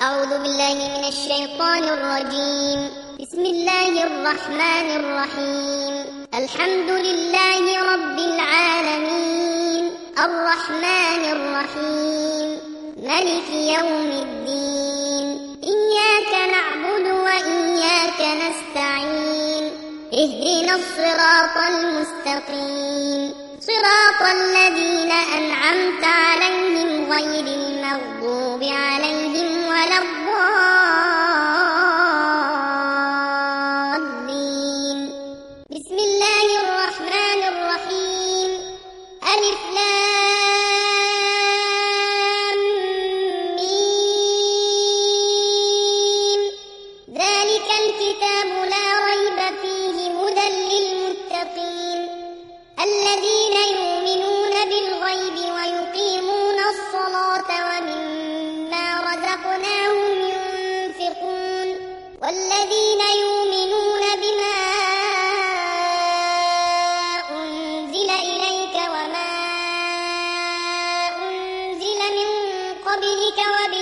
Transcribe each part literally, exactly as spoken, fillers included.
أعوذ بالله من الشيطان الرجيم. بسم الله الرحمن الرحيم. الحمد لله رب العالمين الرحمن الرحيم ملك يوم الدين. إياك نعبد وإياك نستعين. اهدنا الصراط المستقيم صراط الذين أنعمت عليهم غير المغضوب عليهم ولا الضالين. بسم الله الرحمن الرحيم. ألف لام ميم. ذلك الكتاب لا ريب فيه هدى للمتقين الذين يؤمنون بالغيب ويقيمون الصلاة ومما رزقناهم ينفقون والذين يؤمنون بما أنزل إليك وما أنزل من قبلك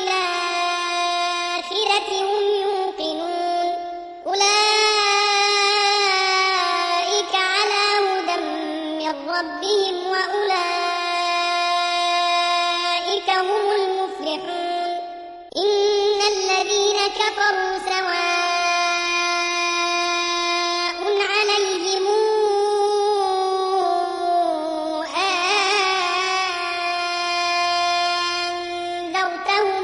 وبالآخرة هم يوقنون أولئك على هدى من ربهم وأولئك هم المفلحون. إن الذين كفروا سواء عليهم أنذرتهم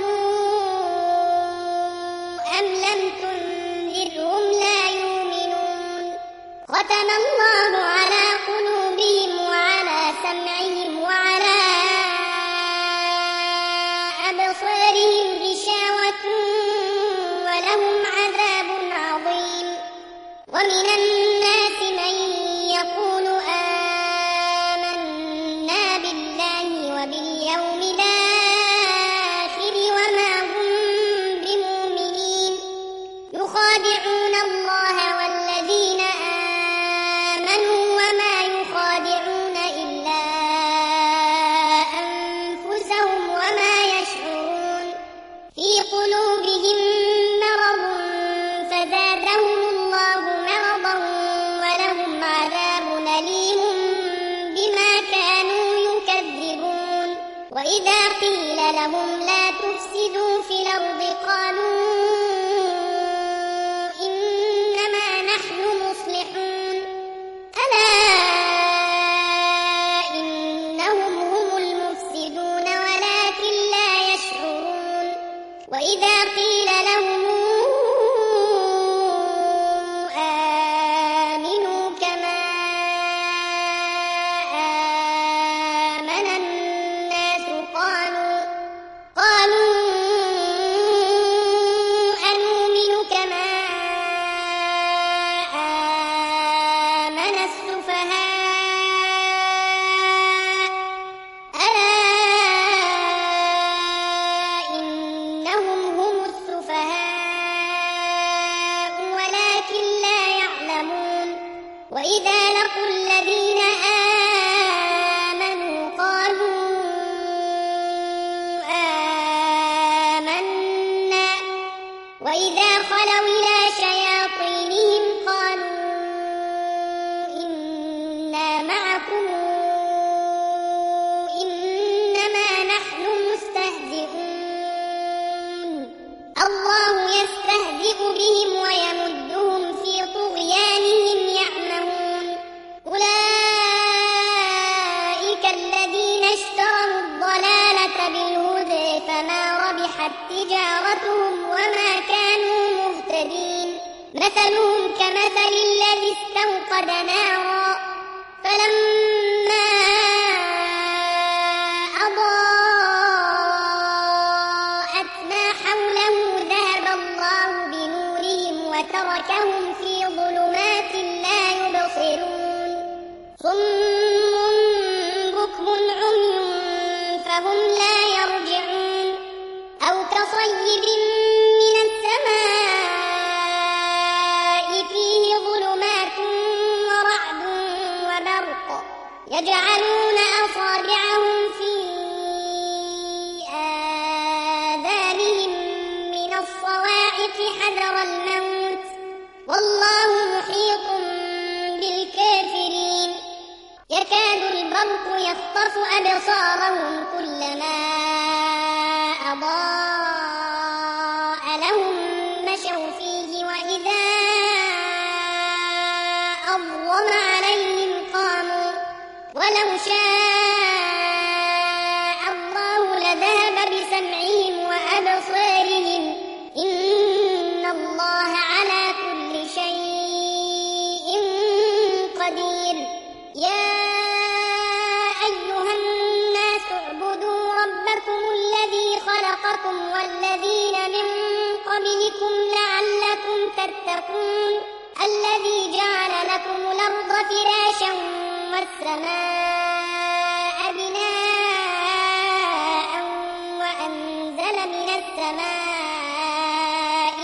أم لم تنذرهم لا يؤمنون. ختم الله على قلوبهم وعلى سمعهم وعلى أبصارهم غشاوة ولهم عذاب عظيم. ومن الناس من يقول آمنا بالله وباليوم الآخر وما هم بمؤمنين يخادعون الله والذين آمنوا وما يخادعون إلا أنفسهم وما يشعرون. في قلوبهم مرض فزادهم الله مرضا ولهم عذاب أليم بما كانوا يكذبون. وإذا قيل لهم لا تفسدوا في الأرض قالوا إنما نحن مصلحون ألا إنهم هم المفسدون ولكن لا يشعرون. وإذا قيل لهم آمنوا كما آمن الناس قالوا قالوا أنؤمن كما آمن السفهاء ألا إنهم هم السفهاء ولكن لا يعلمون. وإذا لقوا الذين آمنوا قالوا آمنا وإذا خلوا إلى شياطينهم قالوا إنا معكم إنما نحن مستهزئون. الله يستهزئ بهم ويمدهم في طغيانهم يعمهون. أولئك الذين اشتروا الضلالة بالهدى فما ربحت تجارتهم وما كانوا مهتدين. مثلهم كمثل الذي استوقد نارا فلما أضاءت ما حوله ذهب الله بنورهم وتركهم في ظلمات لا يبصرون. صم بكم عمي فهم لا يرجعون. أو كصيب من السماء فيه ظلمات ورعد وبرق يجعلون أصابعهم في آذانهم من ذكر الموت والله محيط بالكافرين يكاد البرق يخطف أبصارهم كلما أضاء لهم مشوا فيه وإذا أظلم عليهم قاموا ولو شاء الله لذهب بسمعهم وأبصارهم إن الله على كل شيء قدير يا أيها الناس اعبدوا ربكم الذي خلقكم والذين من قبلكم لعلكم تتقون الذي جعل لكم الأرض فراشا والسماء بناء وأنزل من السماء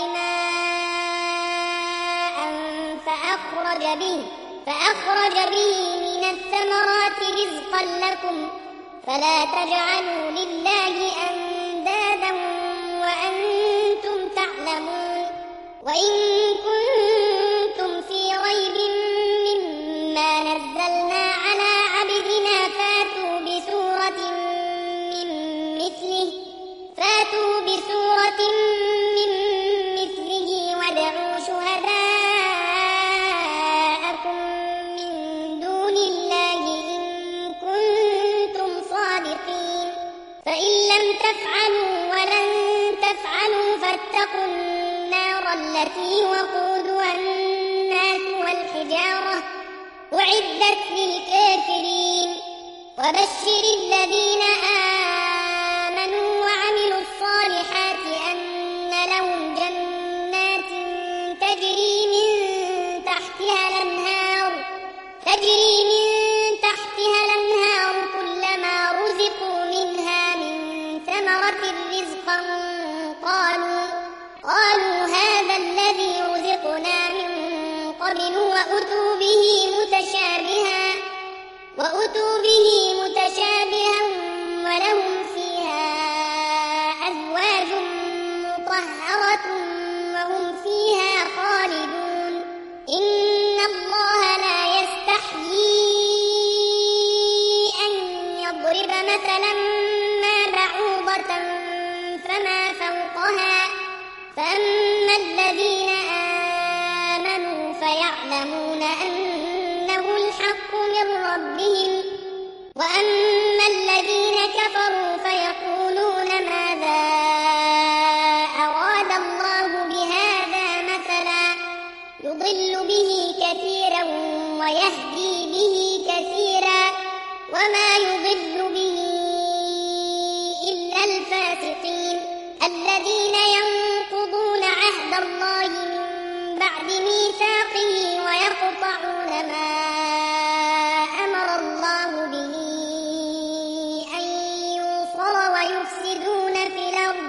ماء فأخرج به فأخرج به من الثمرات رزقا لكم فلا تجعلوا لله أندادا وأنتم تعلمون وإن كنتم في ريب مما نزلنا على عبدنا فاتوا بسورة من مثله فاتوا بسورة من مثله وادعوا شهداءكم من دون الله إن كنتم صادقين فإن لم تفعلوا ولن تفعلوا فاتقوا النار التي وقودها الناس والحجارة أعدت للكافرين وبشر الذين آمنوا وعملوا الصالحات أن لهم جنات تجري من تحتها الأنهار تجري من تحتها الأنهار كلما رزقوا منها من ثمرة رزقا قالوا قالوا هذا الذي رزقنا من قبل وأتوا به متشابها وأتوا به متشابها ولهم فيها أزواج مطهرة وهم فيها خالدون إن الله لا يستحيي أن يضرب مثلا ما بعوضة فما فوقها فأما الذين آمنوا فيعلمون أنه الحق من ربهم وأما الذين كفروا فيقولون ماذا أراد الله بهذا مثلا يضل به كثيرا ويهدي به كثيرا وما يضل به إلا الفاسقين الذين ينقضون عهد الله من بعد ميثاقه ويقطعون ما أمر الله به أن يوصل ويفسدون في الأرض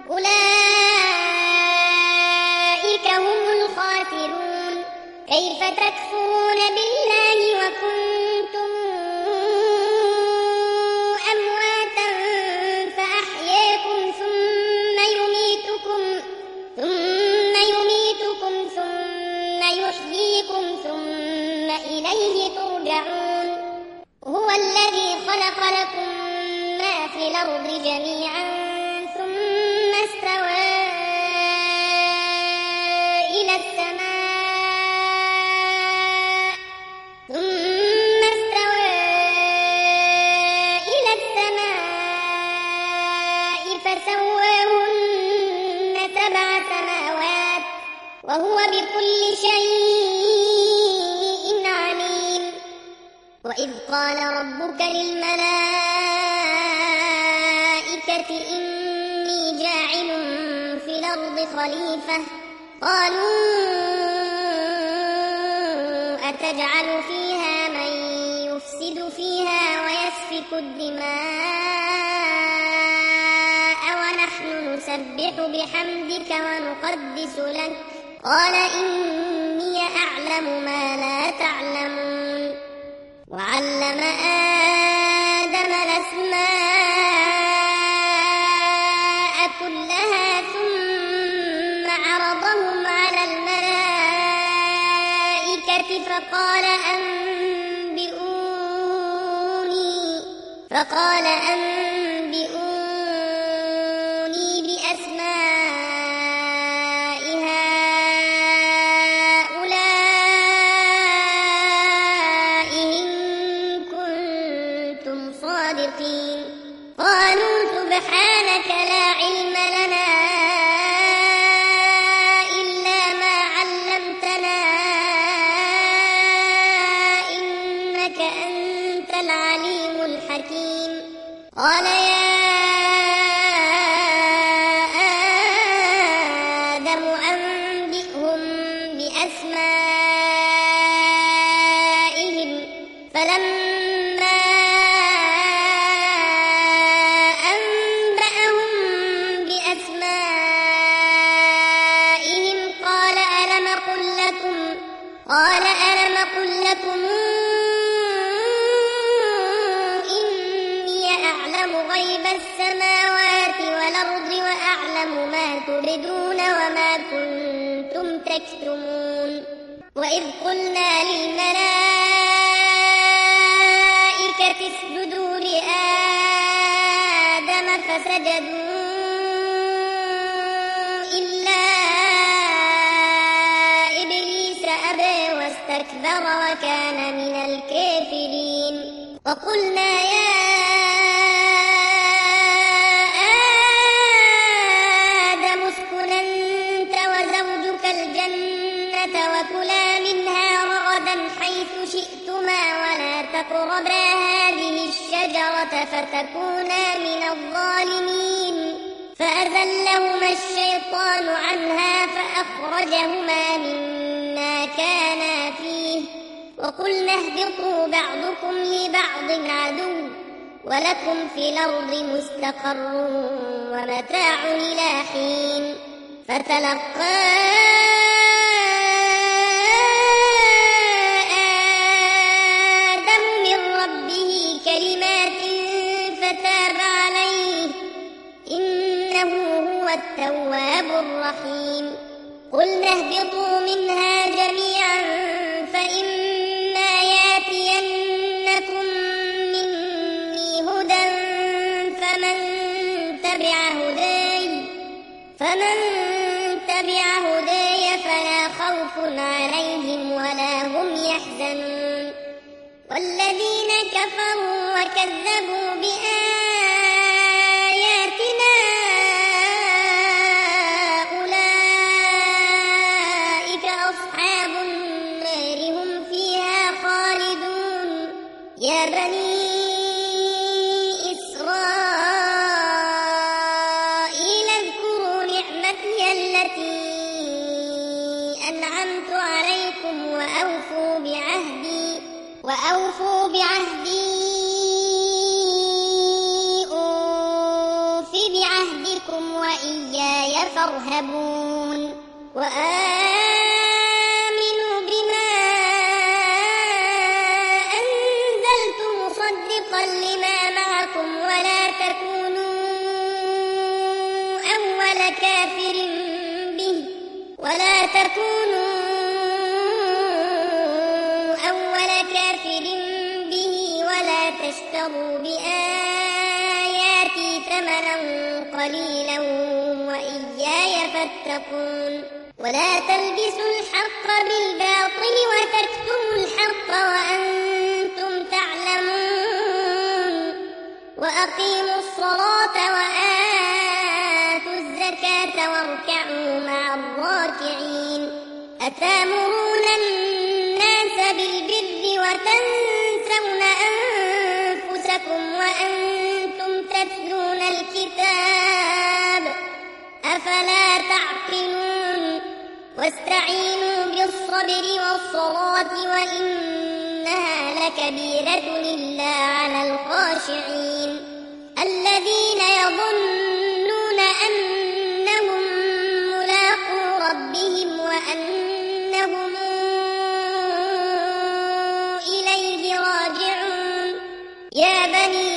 أولئك هم الخاسرون كيف تكفرون بالله وكنتم أمواتا فأحياكم ثم يميتكم ثم يميتكم ثم يحييكم ثم إليه ترجعون هو الذي خلق لكم ما في الأرض جميعا ثم استوى إلى السماء ثم استوى إلى السماء فسواهن سبع سماوات وهو بكل شيء عليم وإذ قال ربك للملائكة إني جاعل في الأرض خليفة قالوا أتجعل فيها من يفسد فيها ويسفك الدماء ونحن نسبح بحمدك ونقدس لك قال إني أعلم ما لا تعلمون وعلم آدم الأسماء كلها ثم عرضهم الملائكة فقال أنبئوني فقال أنبئوني بأسماء هؤلاء إن كنتم صادقين قالوا سبحانك لا علم لنا إلا ما علمتنا إنك أنت العليم الحكيم قال يا آدم أنبئهم بأسمائهم فلما أنبأهم بأسمائهم قال ألم أقل لكم قال ألم أقل لكم إني أعلم غيب السماوات والأرض وأعلم ما تبدون وما كنتم تكتمون وإذ قلنا للملائكة اسجدوا لآدم فسجدوا إلا إبليس أبى واستكبر وكان من الكافرين وقلنا يا آدم اسكن أنت وزوجك الجنة وكلا منها رغدا حيث شئتما ولا تقربا هذه الشجرة فتكونا من الظالمين فأزلهما الشيطان عنها فأخرجهما مما كانا فيه وقلنا اهبطوا بعضكم لبعض عدو ولكم في الأرض مستقر ومتاع إلى حين فتلقى آدم من ربه كلمات فتاب عليه إنه هو التواب الرحيم قلنا اهبطوا منها جميعا فإما ياتينكم مني هدى فمن تبع هداي فمن تبع هداي فلا خوف عليهم ولا هم يحزنون والذين كفروا وكذبوا بآياتنا أولئك أصحاب النار هم فيها خالدون يا بني إسرائيل اذكروا نعمتي التي أنعمت عليكم وأوفوا بعهدي وأوفوا بعهدي أوف بعهدكم وإياي فارهبون وآمنوا بما أنزلت مصدقا لما معكم ولا تكونوا أول كافر به ولا تكونوا أول كافر به ولا تشتروا بآياتي ثمنا قليلا وإياي فاتقون ولا تلبسوا الحق بالباطل وتكتموا الحق وأنتم تعلمون وأقيموا الصلاة وآتوا الزكاة واركعوا مع الراكعين أتأمرون الناس بالبر وتنسون أنفسكم وأنتم تتلون الكتاب أفلا تعقلون واستعينوا بالصبر والصلاة وإنها لكبيرة إلا على الخاشعين الذين يظنون أنهم ملاقو ربهم وأنهم إليه راجعون يا بني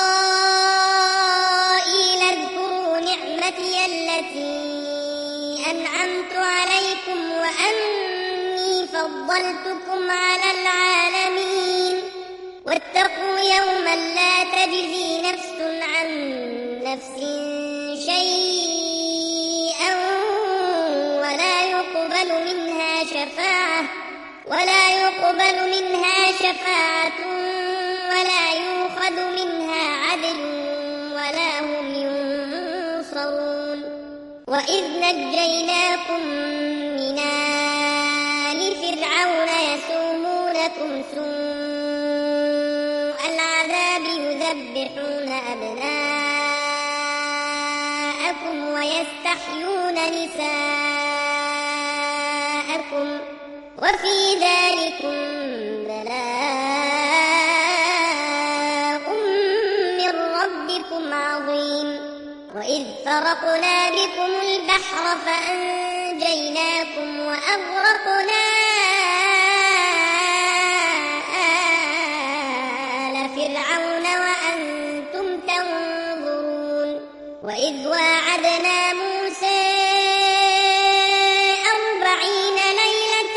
إسرائيل اذكروا نعمتي التي أنعمت عليكم وأني فضلتكم على العالمين واتقوا يوما لا تجزي نفس عن نفس شيئا ولا يقبل منها شفاعة ولا يقبل منها شفاعة ولا يؤخذ منها عدل ولا هم ينصرون وإذ نجيناكم من آل فرعون يسومونكم سوء العذاب يذبحون أبناءكم ويستحيون نساءكم وفي ذلكم بلاء من ربكم عظيم وإذ فرقنا بكم البحر فأنجيناكم وأغرقنا آل فرعون وأنتم تنظرون وإذ واعدنا موسى أربعين ليلة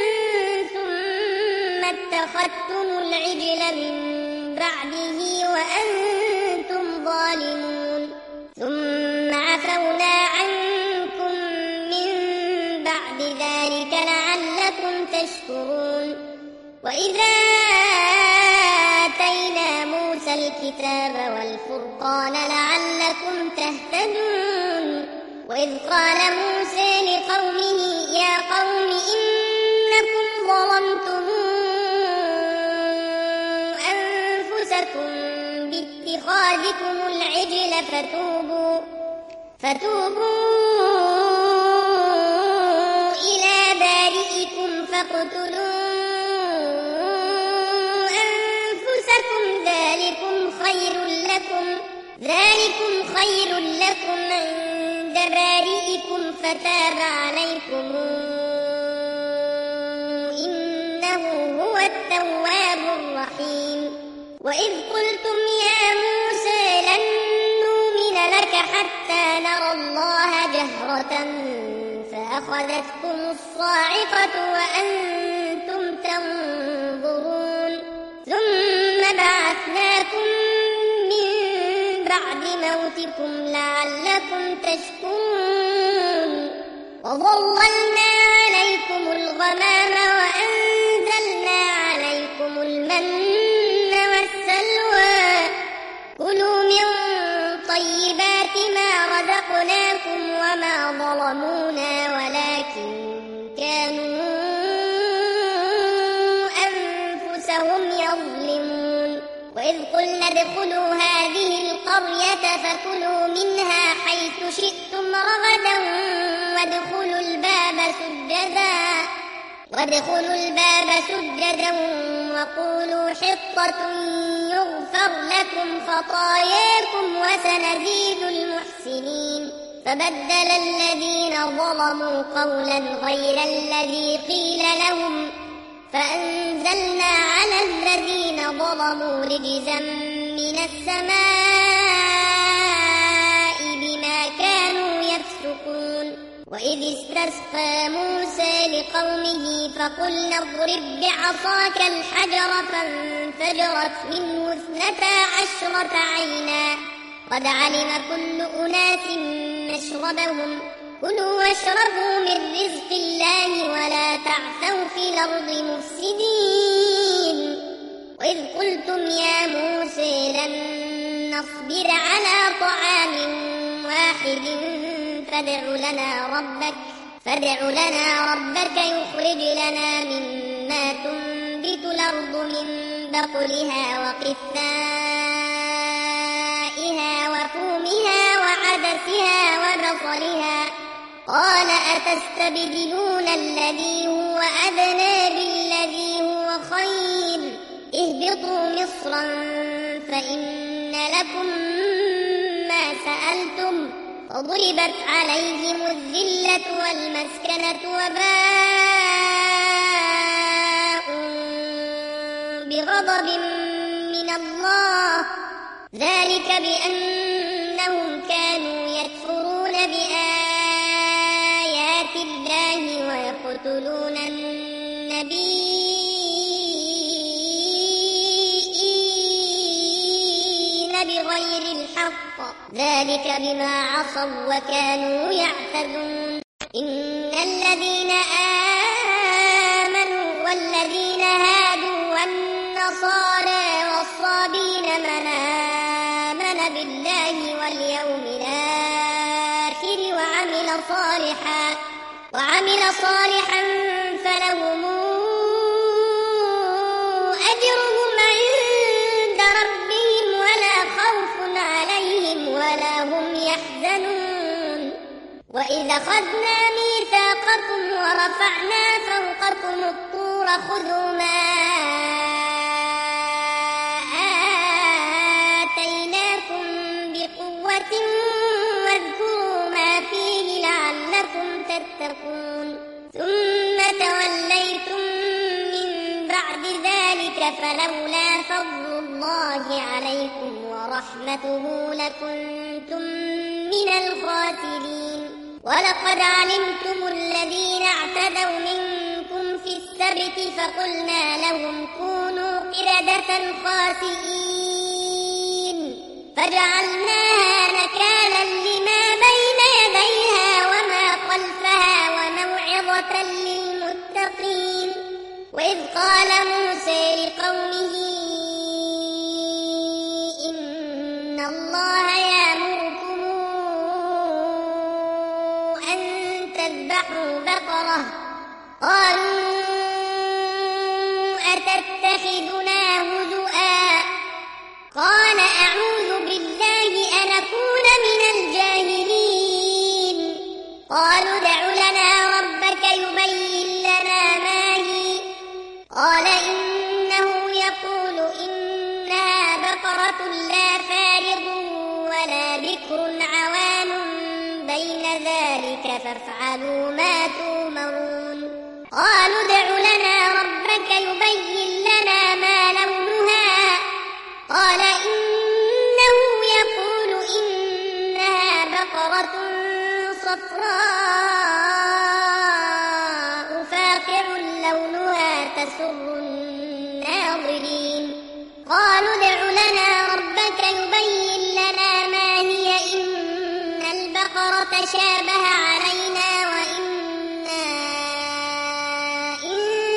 ثم اتخذتم العجل من بعده وأنتم ظالمون ثم عفونا عنكم من بعد ذلك لعلكم تشكرون وإذا آتينا موسى الكتاب والفرقان لعلكم تهتدون وإذ قال موسى لقومه يا قوم إنكم ظلمتم أنفسكم باتخاذكم العجل فتوبوا فتوبوا إلى بارئكم فاقتلوا أنفسكم ذلكم خير لكم ذلكم خير لكم عند بارئكم فتاب عليكم إنه هو التواب الرحيم وإذ قلتم يا موسى لن نؤمن لك حتى نرى الله جهرة فأخذتكم الصاعقة وأنتم تنظرون ثم بعثناكم من بعد موتكم لعلكم تشكرون وظللنا عليكم الغمام وأنزلنا عليكم المن والسلوى كلوا من طيبات ما رزقناكم وما ظلمونا ولكن كانوا أنفسهم يظلمون وإذ قلنا ادخلوا هذه القرية فكلوا منها حيث شئتم رغدا وادخلوا الباب سجدا وادخلوا الباب سجدا وقولوا حطة يغفر لكم خطاياكم وسنزيد المحسنين فبدل الذين ظلموا قولا غير الذي قيل لهم فأنزلنا على الذين ظلموا رجزا من السماء بما كانوا يفسقون وإذ استسقى موسى لقومه فقلنا اضرب بعصاك الحجر فانفجرت منه اثنتا عشرة عينا قد علم كل أناس مشربهم كلوا واشربوا من رزق الله ولا تعثوا في الأرض مفسدين وإذ قلتم يا موسى لن نصبر على طعام واحد فادع لنا ربك فادع لنا ربك يخرج لنا مما تنبت الأرض من بقلها وقثائها وفومها وعدسها وبصلها قال أتستبدلون الذي هو أدنى بالذي هو خير اهبطوا مصرا فإن لكم ما سألتم فضربت عليهم الذلة والمسكنة وباءوا بغضب من الله ذلك بأنهم كانوا يكفرون بآيات تقتلون النبيين بغير الحق ذلك بما عصوا وكانوا يعتدون إن الذين آمنوا والذين هادوا والنصارى والصابين من آمن بالله واليوم الآخر وعمل صالحا وعمل صالحا فلهم أجرهم عند ربهم ولا خوف عليهم ولا هم يحزنون وإذا أخذنا ميثاقكم ورفعنا فوقكم الطور خذوا ما آتيناكم بقوة واذكروا ما فيه لعلكم تتقون ثم توليتم من بعد ذلك فلولا فضل الله عليكم ورحمته لكنتم من الخاسرين ولقد علمتم الذين اعتدوا منكم في السبت فقلنا لهم كونوا قردة خاسئين فجعلناها نكالا لما بين يديها وما خلفها وموعظة للمتقين وإذ قال موسى لقومه إن الله يأمركم أن تذبحوا بقرة قالوا أتتخذنا هزؤا قال أعوذ بالله أن أكون من الجاهلين قالوا ادع لنا ربك يبين لنا ما هي قال إنه يقول إنها بقرة لا فارض ولا بكر عوان بين ذلك فافعلوا ما تؤمرون قالوا ادع لنا ربك يبين لنا ما لونها قال إنه يقول إنها بقرة صفراء فاقع لونها تسر الناظرين قالوا ادع لنا ربك يبين لنا ما هي إن البقرة شابه علينا وإنا إن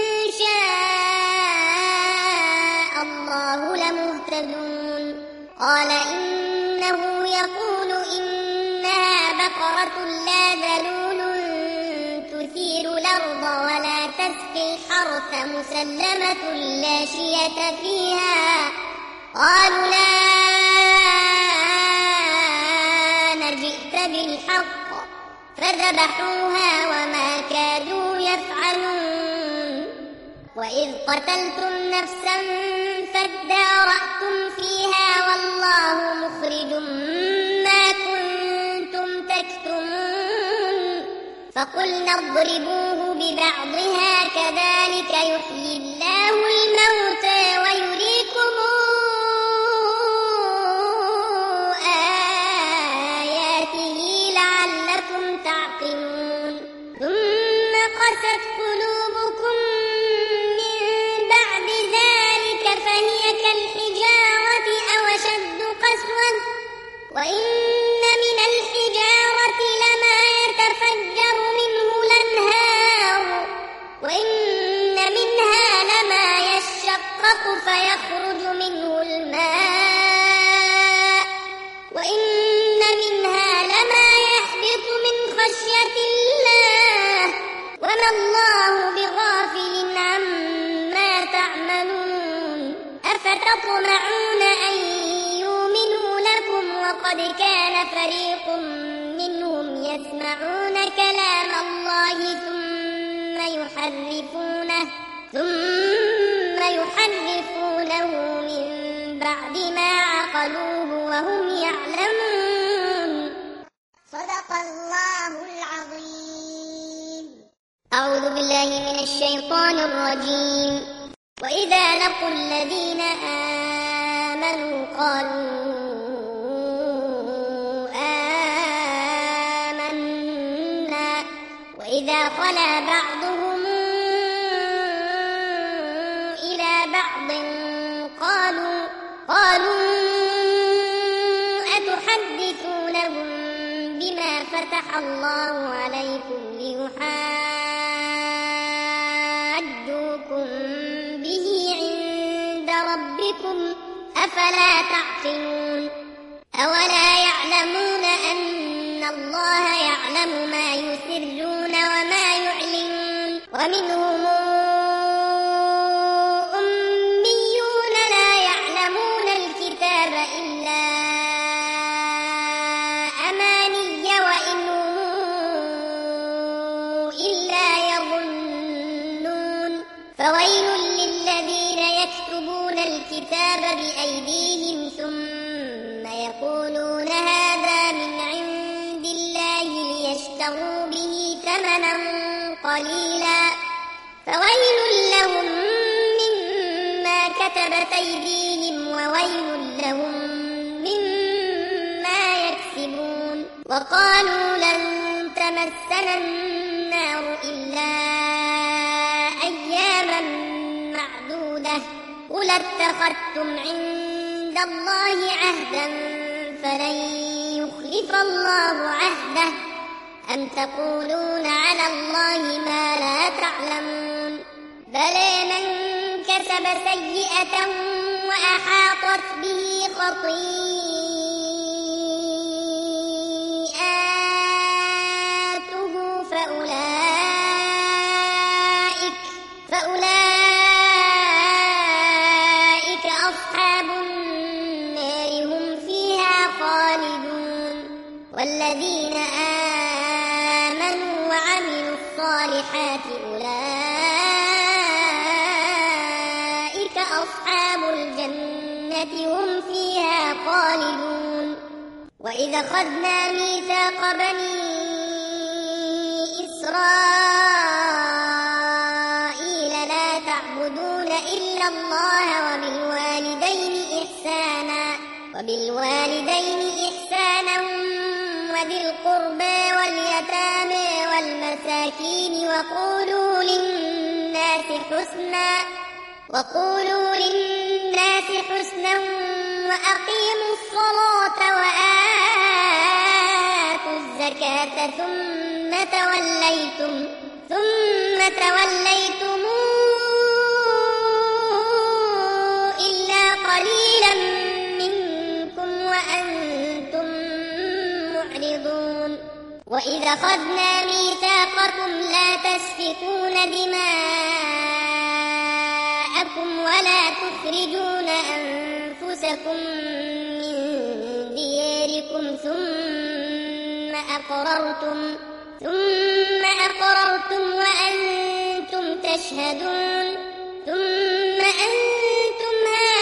شاء الله لمهتدون قال إنه يقول إنها بقرة لا ذلول تثير الأرض ولا تسقي الحرث مسلمة لا شية فيها قالوا لا جئت بالحق فذبحوها وما كادوا يفعلون وإذ قتلتم نفسا فادارأتم فيها والله مخرج ما كنتم تكتمون فقلنا اضربوه ببعضها كذلك يحيي الله الموتى ويريكم آياته لعلكم تعقلون ثم قست قلوبكم من بعد ذلك فهي كالحجارة أو أشد قسوة وإن من الحجارة لما يتفجر منه الأنهار وإن منها لما يشقق فيخرج منه الماء وإن منها لما يهبط من خشية الله وما الله بغافل عما تعملون أفتطمعون أن يؤمنوا لكم وقد كان فريق منهم يسمعون كلام الله ثم يحرفونه ثم يحرفونه من بعد ما عقلوه وهم يعلمون صدق الله العظيم. أعوذ بالله من الشيطان الرجيم. وإذا لقوا الذين آمنوا قالوا آمنا وإذا خلا بعضهم فتح الله عليكم ليحاجوكم به عند ربكم أفلا تعقلون أولا يعلمون أن الله يعلم ما يسرون وما يعلنون ومنهم أميون لا يعلمون الكتاب إلا أماني وإنهم إلا يظنون فويل للذين يكتبون الكتاب بأيديهم ثم يقولون هذا من عند الله ليشتروا به ثمنا قليلا فويل لهم مما كتبت أيديهم وويل لهم مما يكسبون وقالوا لن تمسنا النار إلا أياما معدودة قل اتخذتم عند الله عهدا فلن يخلف الله عهده أم تقولون على الله ما لا تعلمون بلى من كسب سيئة وأحاطت به خطيئاته فأولئك فأولئك أصحاب النار هم فيها خالدون والذين آمنوا وعملوا الصالحات أولئك أصحاب الجنة هم فيها خالدون وإذا أخذنا ميثاق بني إسرائيل لا تعبدون إلا الله وبالوالدين إحسانا وبالوالدين إحسانا وذي القربى واليتامى والمساكين وقولوا للناس حسنا وقولوا للناس حسنا وأقيموا الصلاة وآتوا الزكاة ثم توليتم ثم توليتم إلا قليلا منكم وأنتم معرضون وإذا أخذنا ميثاقكم لا تسفكون دماءكم ولا تخرجون أنفسكم من دياركم ثم أقررتم ثم أقررتم وأنتم تشهدون ثم أنتم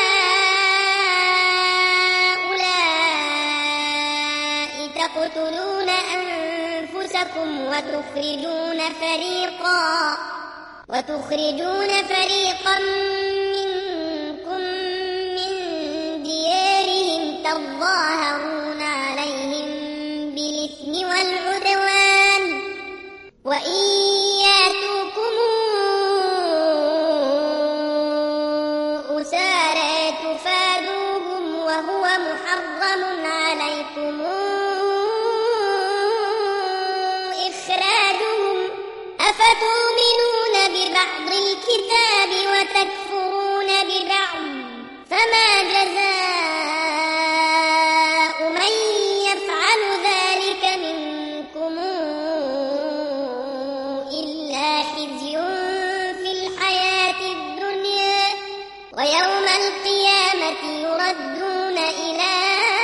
هؤلاء تقتلون أنفسكم وتخرجون فريقا وتخرجون فريقا منكم من ديارهم تظاهرون عليهم بالإثم والعدوان وإن يأتوكم أسارى تفادوهم وهو محرم عليكم إخراجهم أفتؤمنون ببعض الكتاب وتكفرون ببعض فما جزاء من يفعل ذلك منكم إلا خزي في الحياة الدنيا ويوم القيامة يردون إلى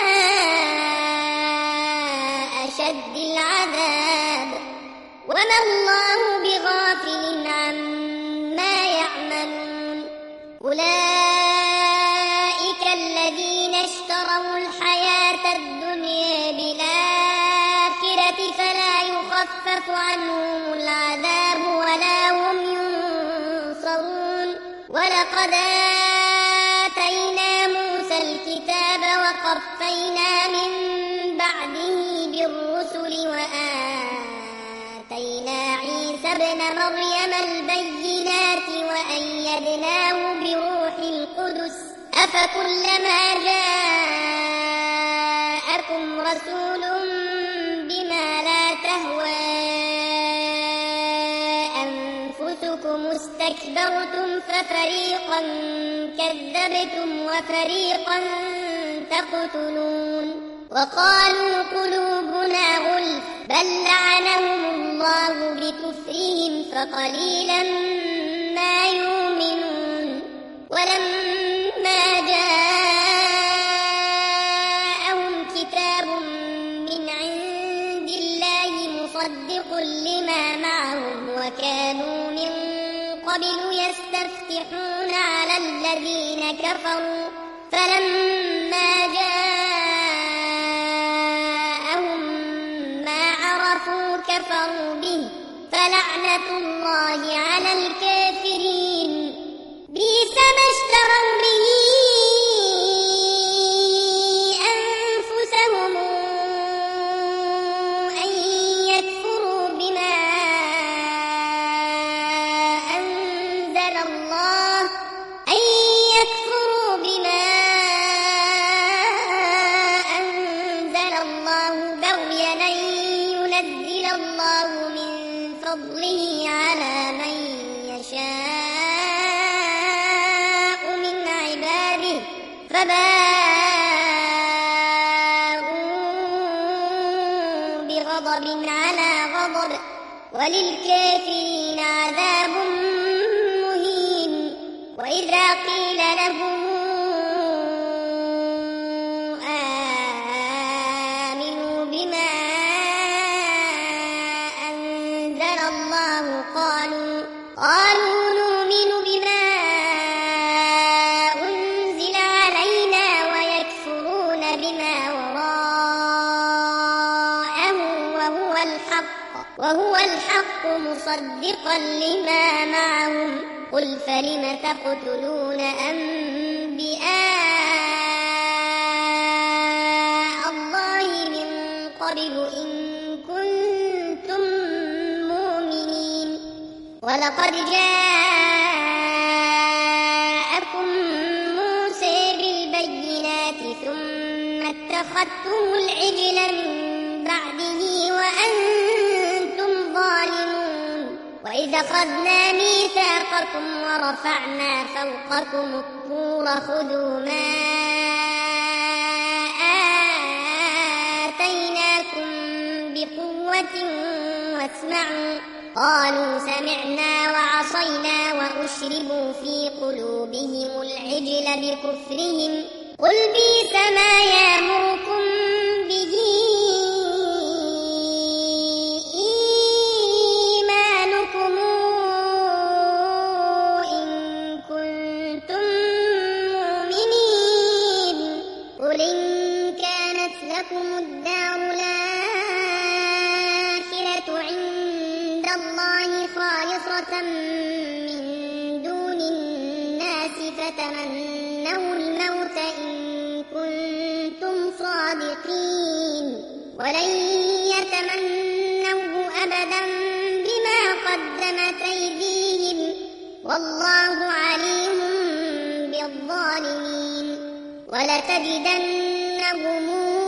أشد العذاب وما الله بغافل عما يعملون أولئك الذين اشتروا الحياة الدنيا بالآخرة فلا يخفف عنهم العذاب ولا هم ينصرون ولقد آتينا موسى الكتاب وقفينا من بعده بالرسل وآتينا عيسى ابن مريم البينات وأيدناه بروح القدس أفكلما جاءكم رسول بما لا تهوى أنفسكم استكبرتم ففريقا كذبتم وفريقا تقتلون وقالوا قلوبنا غلف بل لعنهم الله بكفرهم فقليلا ما يؤمنون ولما جاءهم كتاب من عند الله مصدق لما معهم وكانوا من قبل يستفتحون على الذين كفروا فلما جاءهم ما عرفوا كفروا به فلعنة الله على الكافرين بئس ما اشتروا به أنفسهم أن يكفروا بما أنزل الله أن يكفروا بما أنزل الله بغيا أن ينزل الله من فضله على من يشاء من عباده فباءوا بغضب على غضب وللكافرين عذاب مهين وإذا قيل لهم آمنوا بما أنزل الله قالوا قالوا نؤمن بما أنزل علينا ويكفرون بما وراءه وهو الحق وهو الحق مصدقا لما معهم قل فلم تقتلون أنبياء الله من قبل إن كنتم مؤمنين ولقد جاءكم موسى بالبينات ثم اتخذتم العجل من بعده وأنتم ظالمون وإذ أخذنا ميثاقكم ورفعنا فوقكم الطور خذوا ما آتيناكم بقوة واسمعوا قالوا سمعنا وعصينا وأشربوا في قلوبهم العجل بكفرهم قل بئس ما يأمركم به إيمانكم إن كنتم مؤمنين قل إن كانت لكم الدار الآخرة عند الله خالصة من دون الناس فتمنوا الموت إن كنتم صادقين ولن يتمنوه أبدا بما قدمت أيديهم والله عليم بالظالمين ولتجدنهم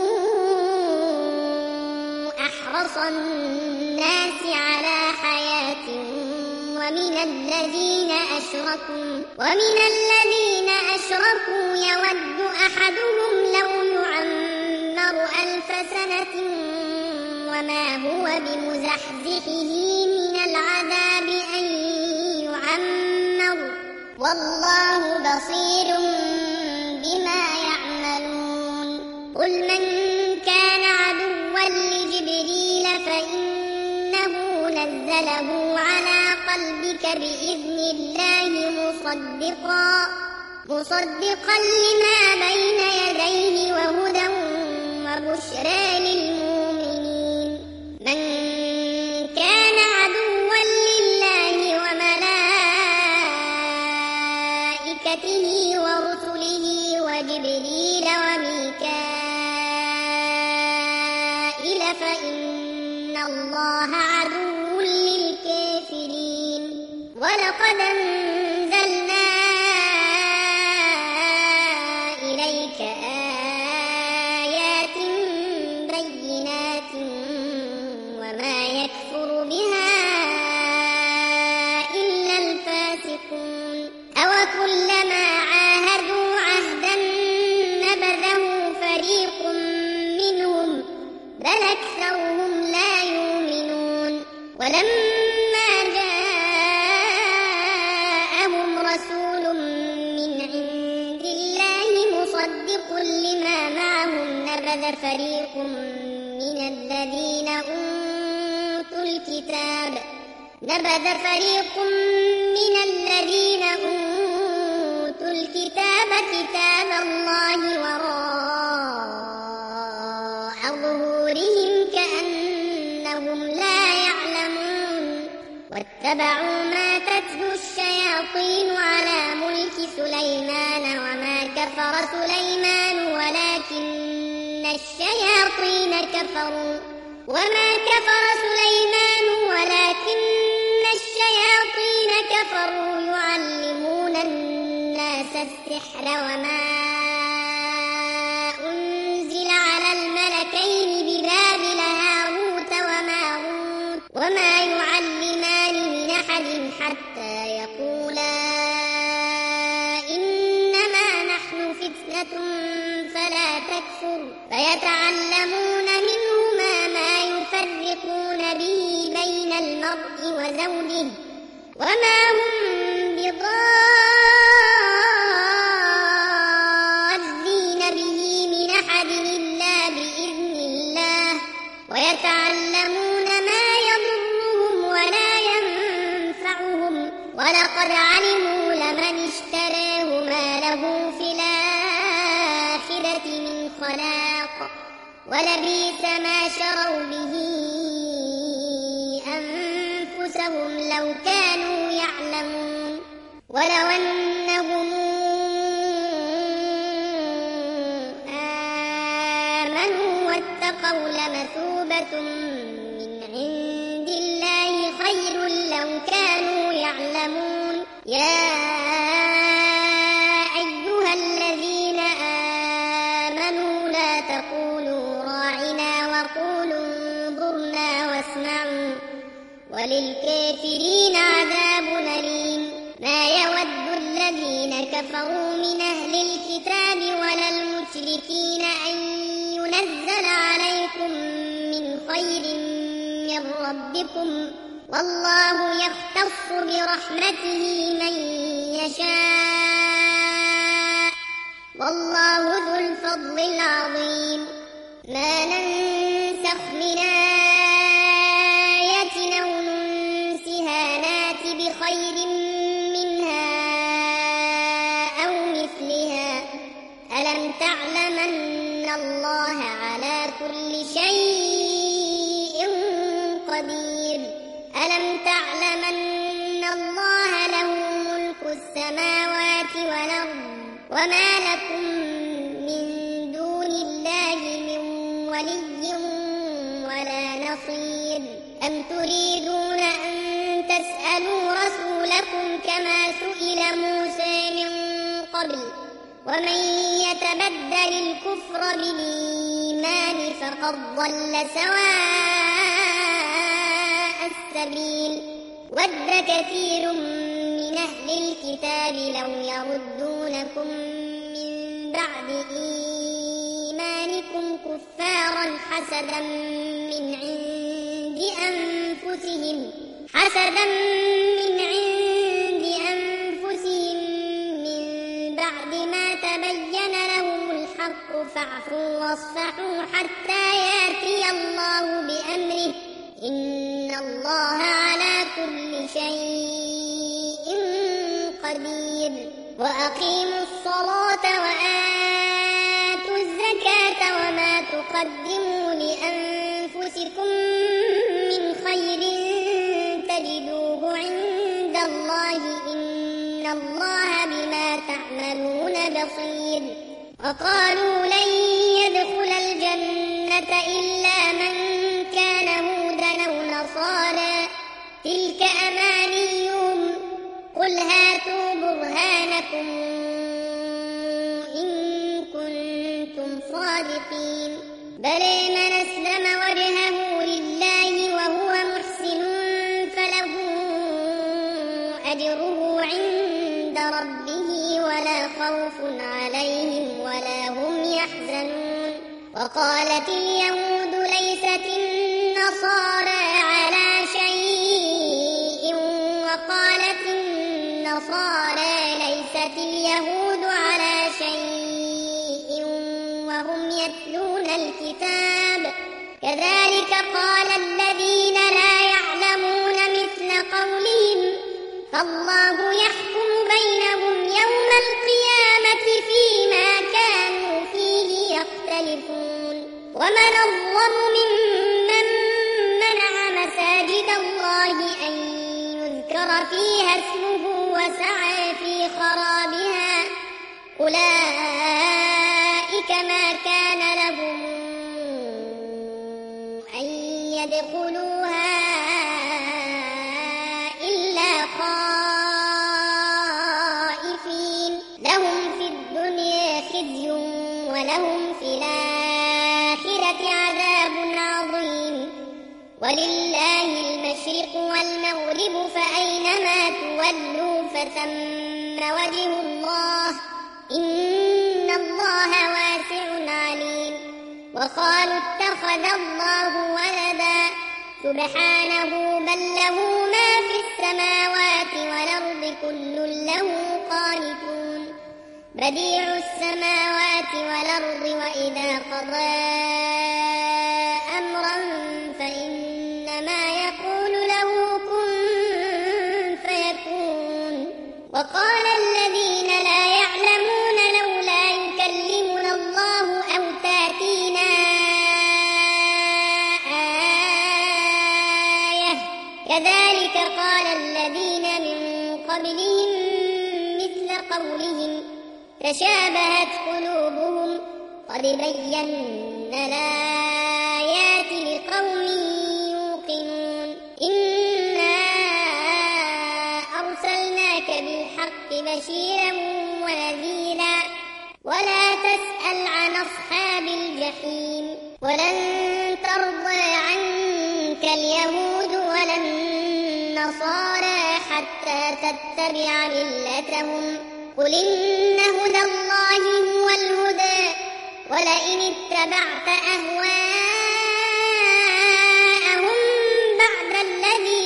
أحرص الناس على حياة ومن الذين أشركوا ومن الذين أشركوا يود أحدهم لو يعمر ألف سنة وما هو بمزحزحه من العذاب أن يعمر والله بصير بما يعملون قل من كان عدوا لجبريل فإنه نزله على قلبك بإذن الله مصدقا مصدقا لما بين يديه وهدى وبشرى للمؤمنين من كان عدوا لله وملائكته ورسله وجبريل وميكائيل فإن الله عدو للكافرين ولقد أنزلنا إليك آيات بينات ولما جاءهم رسول من عند الله مصدق لما معهم نبذ فريق من الذين أوتوا الكتاب نبذ فريق من الذين أوتوا الكتاب كتاب الله وراء ظهورهم كأنهم لا يعلمون واتبعوا ما تتلو الشياطين على ملك سليمان وما كفر سليمان ولكن الشياطين كفروا وما كفر سليمان ولكن الشياطين كفروا يعلمون الناس السحر وما أنزل على الملكين ببابل هاروت وماروت وما يعلمان من أحد حتى يقولا إنما نحن فتنة فلا تكفر فيتعلمون منهما ما يفرقون به بين المرء وزوجه وما هم بضارين به من أحد إلا بإذن الله ويتعلمون ما يضرهم ولا ينفعهم ولقد علموا لمن اشتراه ما له في الآخرة من خلاق ولبئس ما شروا به أنفسهم لو كانوا يعلمون ولو أنهم آمنوا واتقوا لمثوبة من عند الله خير لو كانوا يعلمون يا أيها الذين آمنوا لا تقولوا راعنا وقولوا انظرنا واسمعوا وللكافرين عذاب أليم ما يود الذين كفروا من أهل الكتاب ولا المشركين أن ينزل عليكم من خير من ربكم والله يختص برحمته من يشاء والله ذو الفضل العظيم ما ننسخ من آية أو ننسها نات بخير منها أو مثلها ألم تعلم أن الله على كل شيء قدير ألم تعلم أن الله له ملك السماوات والأرض وما لكم من دون الله من ولي ولا نصير أم تريدون أن تسألوا رسولكم كما سئل موسى من قبل ومن يتبدل الكفر بالإيمان فقد ضل سواء السبيل ود كثير من أهل الكتاب لو يردونكم من بعد إيمانكم كفارا حسدا من عند أنفسهم حسدا من عند أنفسهم من بعد ما تبين لهم الحق فاعفوا واصفحوا حتى يأتي الله بأمره إن الله على كل شيء قدير وأقيموا الصلاة وآتوا الزكاة وما تقدموا لأنفسكم من خير تجدوه عند الله إن الله بما تعملون بصير وقالوا لن يدخل الجنة إلا من كان هودا أو نصارى تلك أمانيهم قل هاتوا برهانكم إن كنتم صادقين بل من أسلم وجهه لله وهو محسن فله أجره عند ربه ولا خوف عليهم ولا هم يحزنون وقالت اليهود ليست النصارى على شيء ومن أظلم ممن منع مساجد الله أن يذكر فيها اسمه وسعى في خرابها أولئك ما كان لهم أن يدخلوها إلا خائفين لهم في الدنيا خزي ولهم في الآخرة عذاب عظيم ولله المشرق والمغرب فأينما تولوا فثم وجه الله إن الله واسع عليم وقالوا اتخذ الله ولدا سبحانه بل له ما في السماوات والأرض كل له قانتون بديع السماوات والأرض وإذا قضى أمرا فإنما يقول له كن فيكون وقال الذين لا يعلمون لولا يكلمنا الله أو تأتينا آية كذلك قال الذين من قبلهم مثل قولهم تشابهت قلوبهم قد بينا الآيات لقوم يوقنون إنا أرسلناك بالحق بشيرا ونذيرا ولا تسأل عن أصحاب الجحيم ولن ترضى عنك اليهود ولا النصارى حتى تتبع ملتهم قل إن هدى الله هو الهدى ولئن اتبعت أهواءهم بعد الذي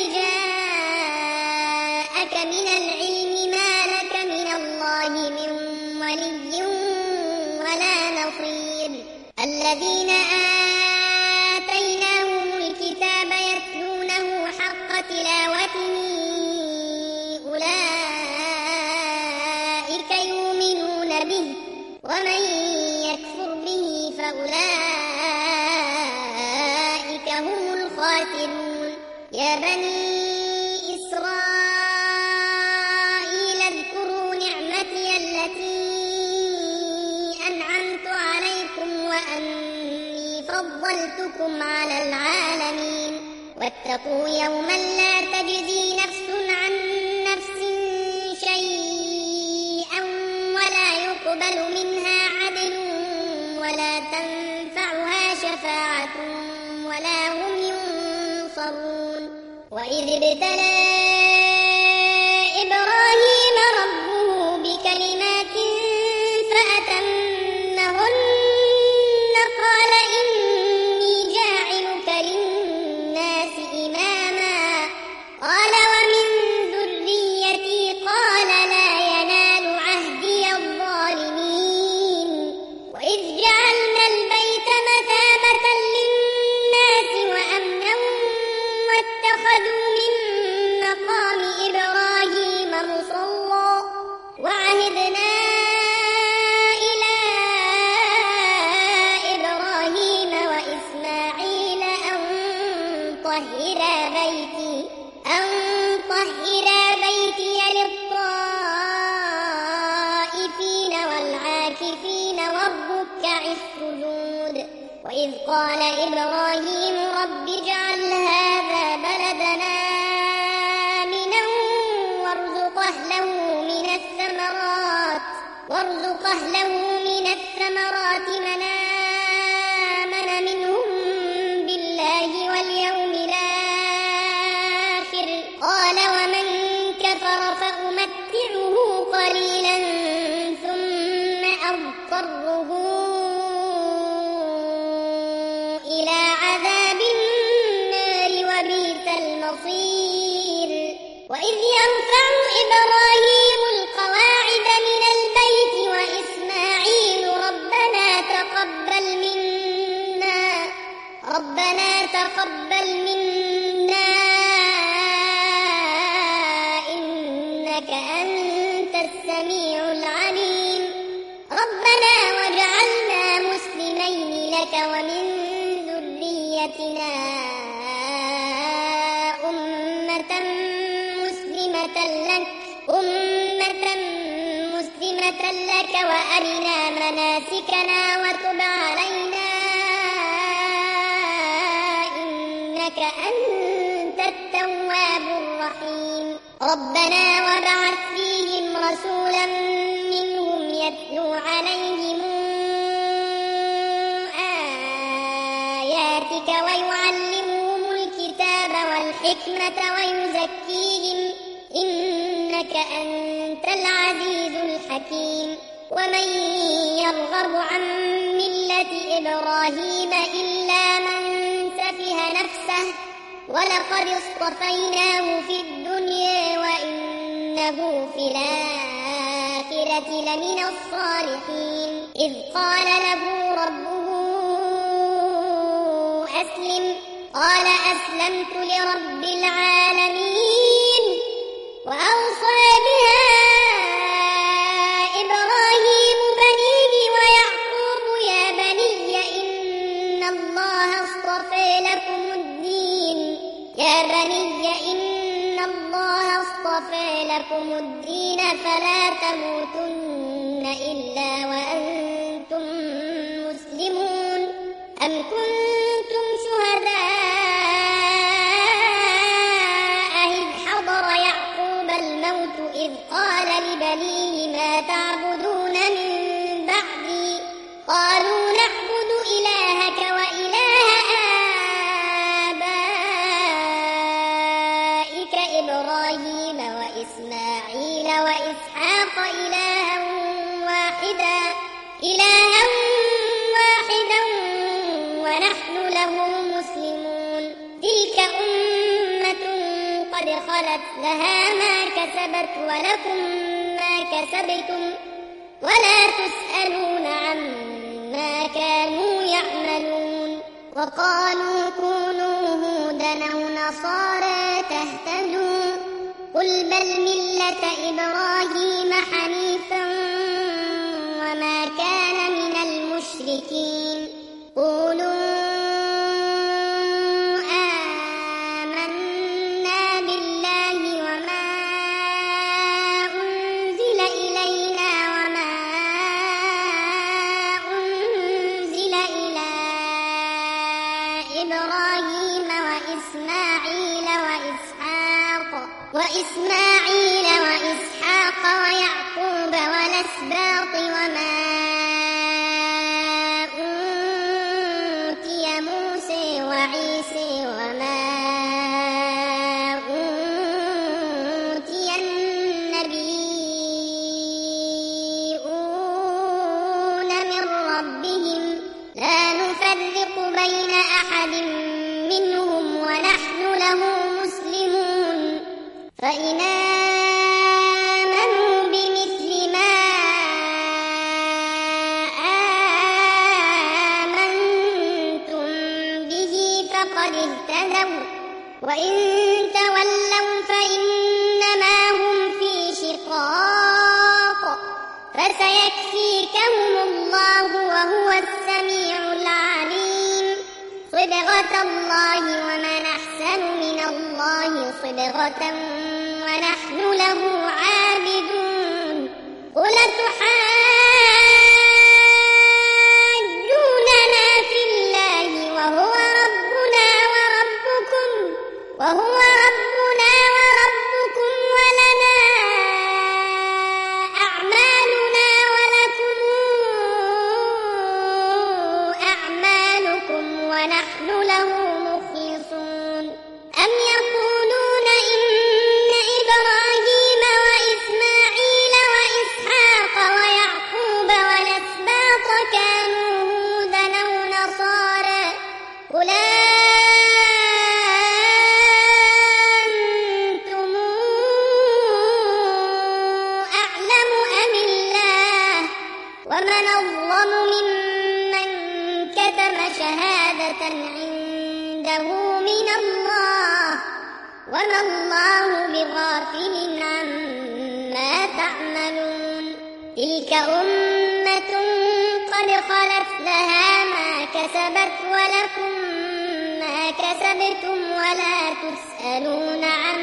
جاءك من العلم ما لك من الله من ولي ولا نصير الذين آتيناهم الكتاب يتلونه حق تلاوته أولئك يؤمنون به ومن يكفر به فأولئك هم الخاسرون يا بني إسرائيل اذكروا نعمتي التي أنعمت عليكم وأني فضلتكم على العالمين واتقوا يوما لا تجزي نفس عن نفس شيئا ولا يقبل منها عدل ولا تنفعها شفاعة ولا هم ينصرون وإذ ابتلى إبراهيم ربه بكلمات فأتمهن قال إني جاعلك للناس إماما قال ومن ذريتي قال لا ينال عهدي الظالمين وإذ جعلنا البيت مثابة للناس وأمنا واتخذوا من مقام إبراهيم مصلى وعهدنا إلى إبراهيم وإسماعيل أن طهرا بيتي أن طهرا بيتي للطائفين والعاكفين والركع السجود وإذ قال إبراهيم رب اجعل هذا بلدنا آمنا وارزق أهله من الثمرات وارزق أهله من الثمرات من آمن منهم بالله واليوم الآخر قال ومن كفر فأمتعه قليلا ثم أضطره إلى عذاب النار وبئس المصير وإذ يرفع إبراهيم القواعد من البيت وإسماعيل ربنا تقبل منا ربنا تقبل منا إنك أنت السميع العليم ربنا واجعلنا مسلمين لك ومن وأرنا مناسكنا وتب علينا إنك أنت التواب الرحيم ربنا وابعث فيهم رسولا منهم يتلو عليهم آياتك ويعلمهم الكتاب والحكمة ويزكيهم إنك أنت العزيز الحكيم ومن يرغب عن ملة إبراهيم إلا من سفه نفسه ولقد اصطفيناه في الدنيا وإنه في الآخرة لمن الصالحين إذ قال له ربه أسلم قال أسلمت لرب العالمين وأوصى بها إبراهيم بنيه ويعقوب يا بني إن الله اصطفى لكم الدين يا بني إن الله اصطفى لكم الدين فلا تموتن إلا وأنتم مسلمون أم كنتم شهداء إذ حضر يعقوب الموت إذ قال لبنيه ما تعبدون من بعدي قالوا نعبد إلهك وإله آبائك إبراهيم وإسماعيل وإسحاق إلها واحدا إلها واحدا ونحن له مسلمون تلك أمة قد خلت لها ما كسبت ولكم ما كسبتم ولا تسألون عما كانوا يعملون وقالوا كونوا هودا أو نصارى تهتدوا قل بل ملة إبراهيم حنيفا وما كان من المشركين قولوا آمنا بالله وما أنزل إلينا وما أنزل إلى إبراهيم وإسماعيل وإسحاق وإسماعيل وإسحاق ويعقوب والأسباط وما أوتي موسى وعيسى وما أوتي النبيون من ربهم لا نفرق بين أحد منهم ونحن له مسلمون فإن آمنوا بمثل ما آمنتم به فقد اهتدوا وإن تولوا فإنما هم في شقاق فسيكفيكهم الله وهو السميع العليم صبغة الله ومن أحسن من الله صبغة ونحن له عابدون قل تحاجوننا في الله وهو ربنا وربكم وهو ربنا وربكم ولنا أعمالنا ولكم أعمالكم ونحن له مخلصون أم يقولون إن إبراهيم وإسماعيل وإسحاق ويعقوب والأسباط كانوا هودا أو نصارى قل أنتم أعلم أم الله ومن أظلم ممن كتم شهادة عنده من الله وما الله بغافل عما تعملون تلك أمة قد خلت لها ما كسبت ولكم ما كسبتم ولا تسألون عما